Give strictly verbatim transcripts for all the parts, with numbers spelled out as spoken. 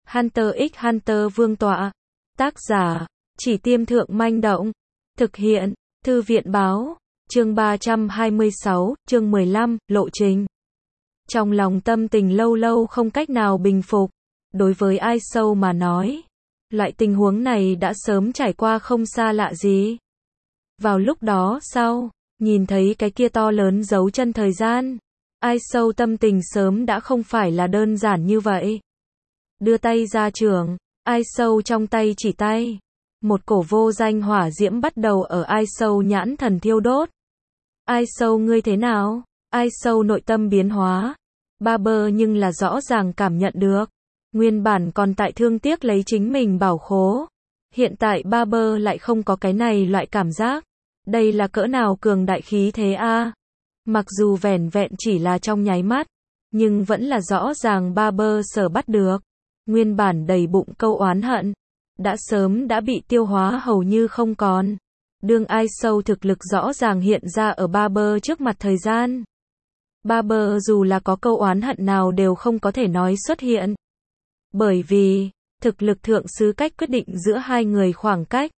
Hunter x Hunter Vương tọa. Tác giả, Chỉ Tiêm Thượng Manh Động. Thực hiện, Thư viện Báo. Chương ba trăm hai mươi sáu, chương mười lăm, lộ trình. Trong lòng tâm tình lâu lâu không cách nào bình phục. Đối với ai sâu mà nói, loại tình huống này đã sớm trải qua không xa lạ gì. Vào lúc đó sau, nhìn thấy cái kia to lớn dấu chân thời gian, ai sâu tâm tình sớm đã không phải là đơn giản như vậy. Đưa tay ra trường, ai sâu trong tay chỉ tay. Một cổ vô danh hỏa diễm bắt đầu ở ai sâu nhãn thần thiêu đốt. Ai sâu ngươi thế nào? Ai sâu nội tâm biến hóa. Barber nhưng là rõ ràng cảm nhận được. Nguyên bản còn tại thương tiếc lấy chính mình bảo khố. Hiện tại Barber lại không có cái này loại cảm giác. Đây là cỡ nào cường đại khí thế a? Mặc dù vẻn vẹn chỉ là trong nháy mắt, nhưng vẫn là rõ ràng Barber sở bắt được. Nguyên bản đầy bụng câu oán hận, đã sớm đã bị tiêu hóa hầu như không còn. Đương ai sâu thực lực rõ ràng hiện ra ở Barber trước mặt thời gian. Barber dù là có câu oán hận nào đều không có thể nói xuất hiện. Bởi vì, thực lực thượng sứ cách quyết định giữa hai người khoảng cách.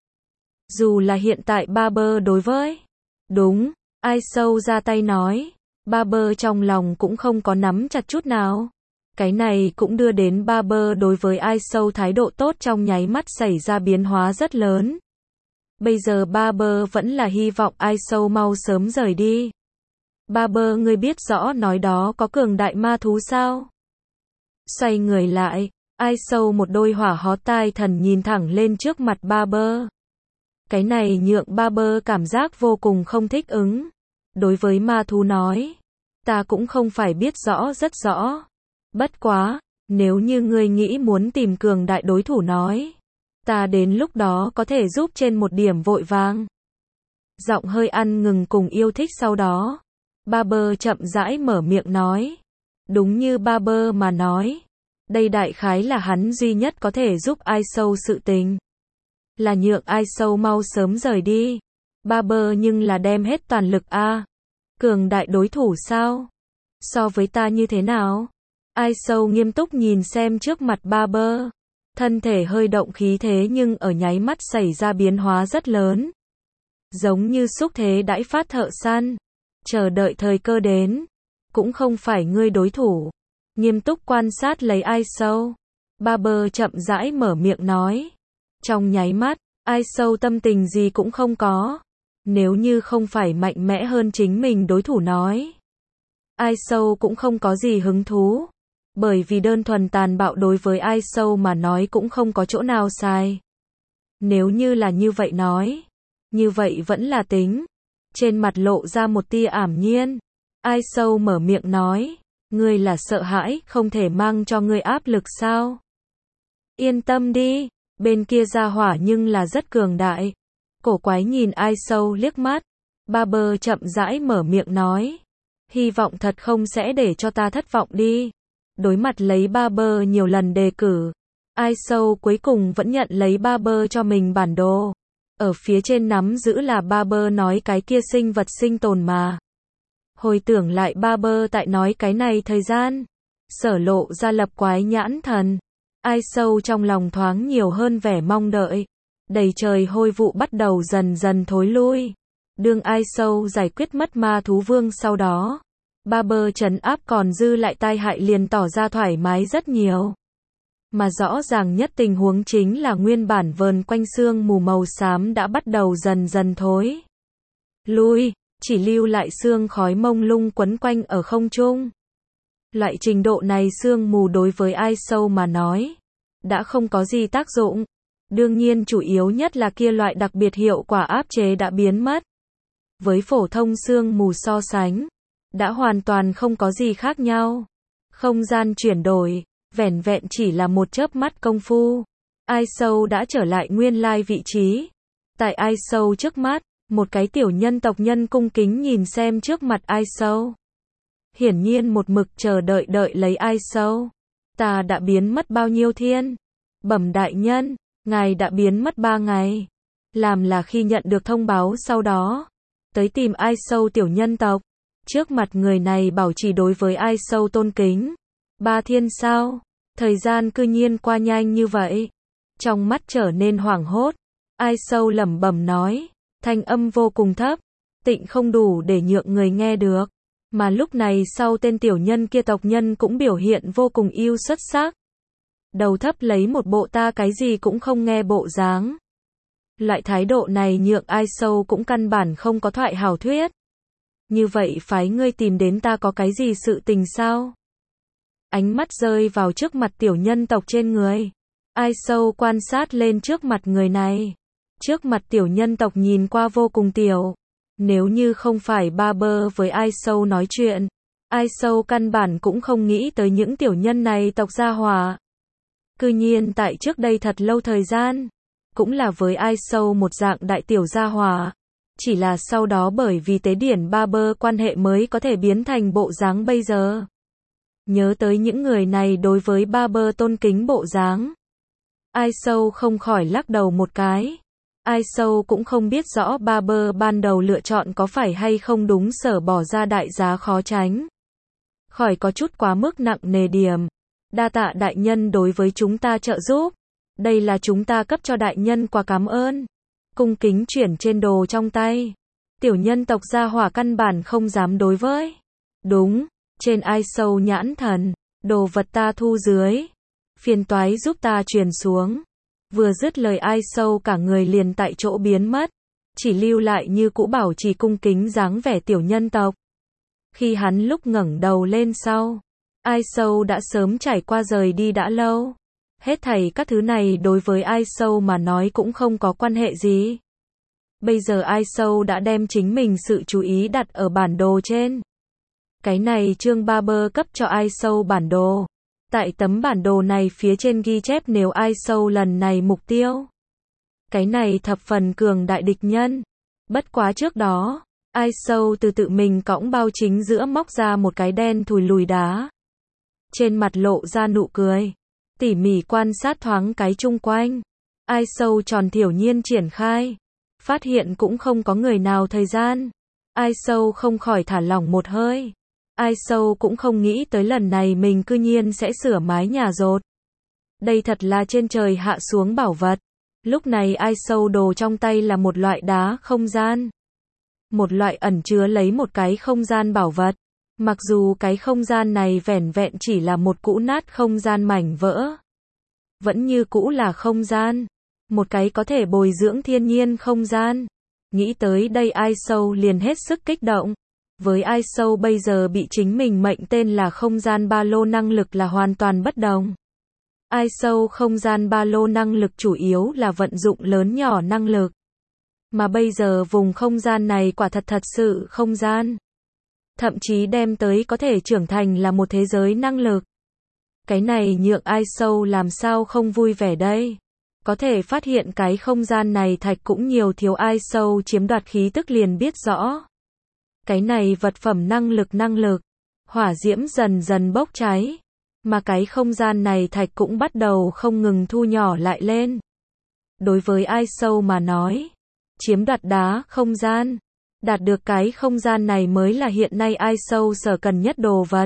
Dù là hiện tại Barber đối với, đúng, ai sâu ra tay nói, Barber trong lòng cũng không có nắm chặt chút nào. Cái này cũng đưa đến Barber đối với ai sâu thái độ tốt trong nháy mắt xảy ra biến hóa rất lớn. Bây giờ Barber vẫn là hy vọng ai sâu mau sớm rời đi. Barber ngươi biết rõ nói đó có cường đại ma thú sao? Xoay người lại, ai sâu một đôi hỏa hó tai thần nhìn thẳng lên trước mặt Barber. Cái này nhượng Barber cảm giác vô cùng không thích ứng. Đối với ma thú nói, ta cũng không phải biết rõ rất rõ. Bất quá, nếu như ngươi nghĩ muốn tìm cường đại đối thủ nói, ta đến lúc đó có thể giúp trên một điểm vội vàng. Giọng hơi ăn ngừng cùng yêu thích sau đó. Barber chậm rãi mở miệng nói. Đúng như Barber mà nói. Đây đại khái là hắn duy nhất có thể giúp ai sâu sự tình. Là nhượng ai sâu mau sớm rời đi. Barber nhưng là đem hết toàn lực a. Cường đại đối thủ sao? So với ta như thế nào? Ai sâu nghiêm túc nhìn xem trước mặt Barber. Thân thể hơi động khí thế nhưng ở nháy mắt xảy ra biến hóa rất lớn. Giống như xúc thế đãi phát thợ săn. Chờ đợi thời cơ đến. Cũng không phải ngươi đối thủ. Nghiêm túc quan sát lấy ai sâu. Barber chậm rãi mở miệng nói. Trong nháy mắt, ai sâu tâm tình gì cũng không có. Nếu như không phải mạnh mẽ hơn chính mình đối thủ nói. Ai sâu cũng không có gì hứng thú. Bởi vì đơn thuần tàn bạo đối với ai sâu mà nói cũng không có chỗ nào sai. Nếu như là như vậy nói. Như vậy vẫn là tính. Trên mặt lộ ra một tia ảm nhiên. Ai sâu mở miệng nói. Ngươi là sợ hãi, không thể mang cho ngươi áp lực sao? Yên tâm đi. Bên kia ra hỏa nhưng là rất cường đại. Cổ quái nhìn ai sâu liếc mắt. Barber chậm rãi mở miệng nói. Hy vọng thật không sẽ để cho ta thất vọng đi. Đối mặt lấy Barber nhiều lần đề cử. Ai sâu cuối cùng vẫn nhận lấy Barber cho mình bản đồ. Ở phía trên nắm giữ là Barber nói cái kia sinh vật sinh tồn mà. Hồi tưởng lại Barber tại nói cái này thời gian. Sở lộ ra lập quái nhãn thần. Ai sâu trong lòng thoáng nhiều hơn vẻ mong đợi. Đầy trời hôi vụ bắt đầu dần dần thối lui. Đương ai sâu giải quyết mất ma thú vương sau đó. Barber trấn áp còn dư lại tai hại liền tỏ ra thoải mái rất nhiều. Mà rõ ràng nhất tình huống chính là nguyên bản vờn quanh sương mù màu xám đã bắt đầu dần dần thối lui, chỉ lưu lại sương khói mông lung quấn quanh ở không trung. Loại trình độ này sương mù đối với ai sâu mà nói, đã không có gì tác dụng. Đương nhiên chủ yếu nhất là kia loại đặc biệt hiệu quả áp chế đã biến mất. Với phổ thông sương mù so sánh, đã hoàn toàn không có gì khác nhau. Không gian chuyển đổi, vẻn vẹn chỉ là một chớp mắt công phu. Ai sâu đã trở lại nguyên lai vị trí. Tại ai sâu trước mắt, một cái tiểu nhân tộc nhân cung kính nhìn xem trước mặt ai sâu. Hiển nhiên một mực chờ đợi đợi lấy ai sâu. Ta đã biến mất bao nhiêu thiên? Bẩm đại nhân, ngài đã biến mất ba ngày. Làm là khi nhận được thông báo sau đó. Tới tìm ai sâu tiểu nhân tộc. Trước mặt người này bảo trì đối với ai sâu tôn kính. Ba thiên sao? Thời gian cư nhiên qua nhanh như vậy. Trong mắt trở nên hoảng hốt. Ai Sâu lẩm bẩm nói. Thanh âm vô cùng thấp. Tịnh không đủ để nhượng người nghe được. Mà lúc này sau tên tiểu nhân kia tộc nhân cũng biểu hiện vô cùng yêu xuất sắc. Đầu thấp lấy một bộ ta cái gì cũng không nghe bộ dáng. Loại thái độ này nhượng Ai Sâu cũng căn bản không có thoại hảo thuyết. Như vậy phái ngươi tìm đến ta có cái gì sự tình sao? Ánh mắt rơi vào trước mặt tiểu nhân tộc trên người. Ai Sâu quan sát lên trước mặt người này. Trước mặt tiểu nhân tộc nhìn qua vô cùng tiểu. Nếu như không phải ba bơ với Ai Sâu nói chuyện, Ai Sâu căn bản cũng không nghĩ tới những tiểu nhân này tộc gia hỏa. Cư nhiên tại trước đây thật lâu thời gian, cũng là với Ai Sâu một dạng đại tiểu gia hỏa. Chỉ là sau đó bởi vì tế điển ba bơ quan hệ mới có thể biến thành bộ dáng bây giờ. Nhớ tới những người này đối với ba bơ tôn kính bộ dáng. Ai Sâu không khỏi lắc đầu một cái. Ai Sâu cũng không biết rõ ba bơ ban đầu lựa chọn có phải hay không đúng, sở bỏ ra đại giá khó tránh. Khỏi có chút quá mức nặng nề điểm. Đa tạ đại nhân đối với chúng ta trợ giúp. Đây là chúng ta cấp cho đại nhân quà cảm ơn. Cung kính chuyển trên đồ trong tay. Tiểu nhân tộc gia hỏa căn bản không dám đối với. Đúng, trên Ai Sâu nhãn thần, đồ vật ta thu dưới. Phiền toái giúp ta truyền xuống. Vừa dứt lời Ai Sâu cả người liền tại chỗ biến mất. Chỉ lưu lại như cũ bảo trì cung kính dáng vẻ tiểu nhân tộc. Khi hắn lúc ngẩng đầu lên sau, Ai Sâu đã sớm trải qua rời đi đã lâu. Hết thảy các thứ này đối với Ai Sâu mà nói cũng không có quan hệ gì. Bây giờ Ai Sâu đã đem chính mình sự chú ý đặt ở bản đồ trên. Cái này Trương Ba Bơ cấp cho Ai Sâu bản đồ. Tại tấm bản đồ này phía trên ghi chép nếu Ai Sâu lần này mục tiêu. Cái này thập phần cường đại địch nhân. Bất quá trước đó, Ai Sâu từ tự mình cõng bao chính giữa móc ra một cái đen thùi lùi đá. Trên mặt lộ ra nụ cười. Tỉ mỉ quan sát thoáng cái chung quanh. Ai Sâu tròn thiểu nhiên triển khai. Phát hiện cũng không có người nào thời gian. Ai Sâu không khỏi thả lỏng một hơi. Ai Sâu cũng không nghĩ tới lần này mình cư nhiên sẽ sửa mái nhà dột. Đây thật là trên trời hạ xuống bảo vật. Lúc này Ai Sâu đồ trong tay là một loại đá không gian. Một loại ẩn chứa lấy một cái không gian bảo vật. Mặc dù cái không gian này vẻn vẹn chỉ là một cũ nát không gian mảnh vỡ. Vẫn như cũ là không gian. Một cái có thể bồi dưỡng thiên nhiên không gian. Nghĩ tới đây Ai Sâu liền hết sức kích động. Với Ai Sâu bây giờ bị chính mình mệnh tên là không gian ba lô năng lực là hoàn toàn bất đồng. Ai Sâu không gian ba lô năng lực chủ yếu là vận dụng lớn nhỏ năng lực. Mà bây giờ vùng không gian này quả thật thật sự không gian. Thậm chí đem tới có thể trưởng thành là một thế giới năng lực. Cái này nhượng Ai Sâu làm sao không vui vẻ đây. Có thể phát hiện cái không gian này thạch cũng nhiều thiếu Ai Sâu chiếm đoạt khí tức liền biết rõ. Cái này vật phẩm năng lực năng lực. Hỏa diễm dần dần bốc cháy. Mà cái không gian này thạch cũng bắt đầu không ngừng thu nhỏ lại lên. Đối với Ai Sâu mà nói. Chiếm đoạt đá không gian. Đạt được cái không gian này mới là hiện nay Ai Sâu sở cần nhất đồ vật.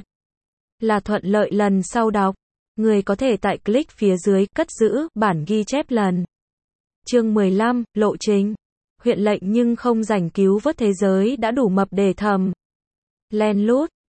Là thuận lợi lần sau đọc. Người có thể tại click phía dưới cất giữ bản ghi chép lần. Chương mười lăm, lộ trình. Huyện lệnh nhưng không rảnh cứu vớt thế giới đã đủ mập để thầm. Len lút,